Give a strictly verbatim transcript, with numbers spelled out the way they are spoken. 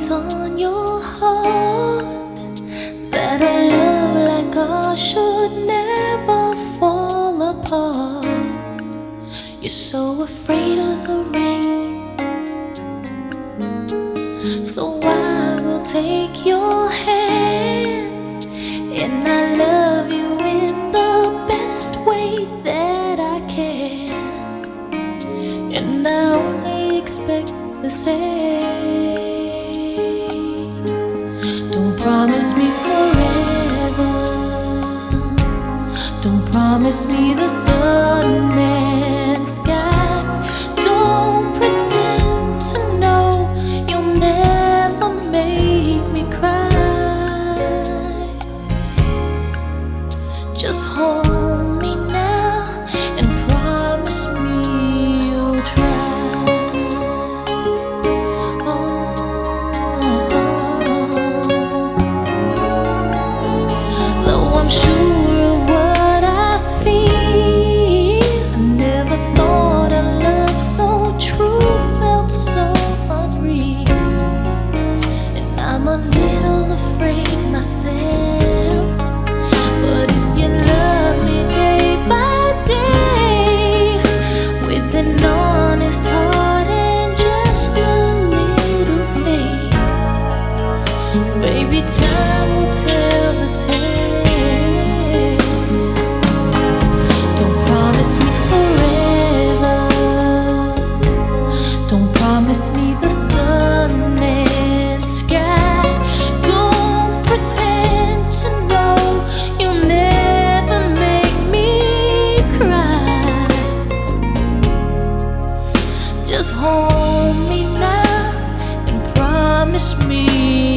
it's on your heart that a love like ours should never fall apart. You're so afraid of the rain, so I will take your hand, and I love you in the best way that I can, and I only expect the same. Don't promise me forever, don't promise me the sun and sky, don't pretend to know you'll never make me cry. Just hold me now and promise me you'll try. Though I'm sure of what I feel, I never thought a love so true felt so unreal, and I'm a little afraid myself. But if you love me day by day, with an honest heart and just a little faith, baby, time will tell the tale. Don't promise me forever, don't promise me the sun and sky, don't pretend to know you'll never make me cry. Just hold me now and promise me